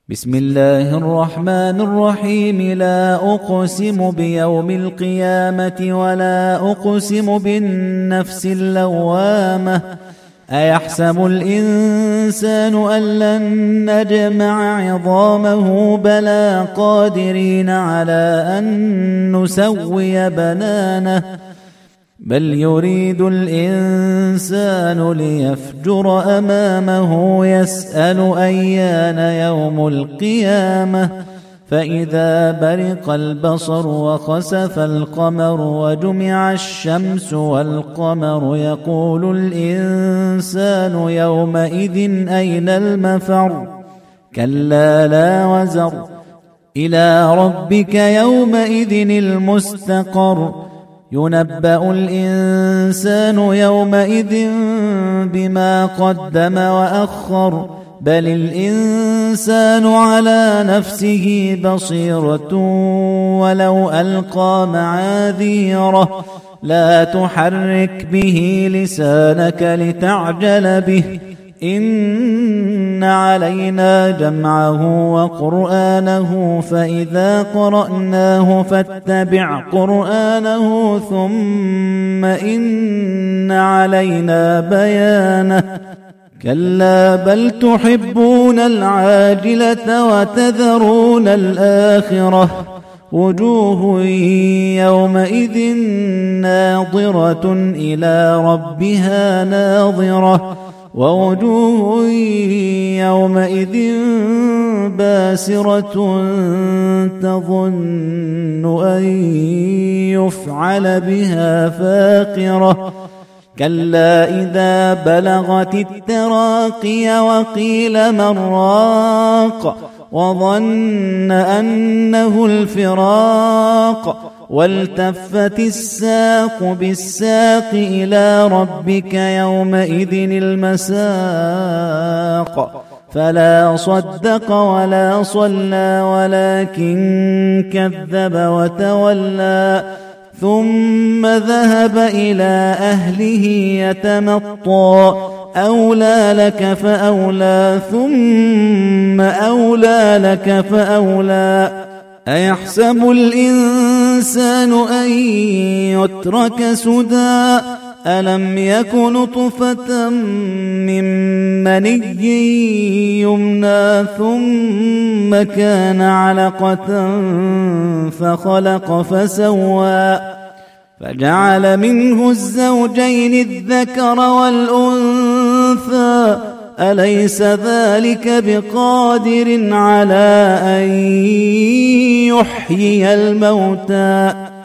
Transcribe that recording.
بسم الله الرحمن الرحيم. لا أقسم بيوم القيامة ولا أقسم بالنفس اللوامة. أيحسب الإنسان أن لن نجمع عظامه بلى قادرين على أن نسوي بنانه بل يريد الإنسان ليفجر أمامه يسأل أيان يوم القيامة فإذا برق البصر وخسف القمر وجمع الشمس والقمر يقول الإنسان يومئذ أين المفر كلا لا وزر إلى ربك يومئذ المستقر ينبأ الإنسان يومئذ بما قدم وأخر بل الإنسان على نفسه بصيرة ولو ألقى معاذيره لا تحرك به لسانك لتعجل به إن علينا جمعه وقرآنه فإذا قرأناه فاتبع قرآنه ثم إن علينا بيانه كلا بل تحبون العاجلة وتذرون الآخرة وجوه يومئذ ناظرة إلى ربها ناظرة ووجوه يومئذ باسرة تظن أن يفعل بها فاقرة كلا إذا بلغت التراقي وقيل من راق وظن أنه الفراق والتفت الساق بالساق إلى ربك يومئذ المساق فلا صدق ولا صلى ولكن كذب وتولى ثم ذهب إلى أهله يتمطى أولى لك فأولى ثم أولى لك فأولى أيحسب الإنسان أن يترك سدى ألم يك نطفة من مني يمنى ثم كان علقة فخلق فسوى فجعل منه الزوجين الذكر والأنثى أليس ذلك بقادر على أن يحيي الموتى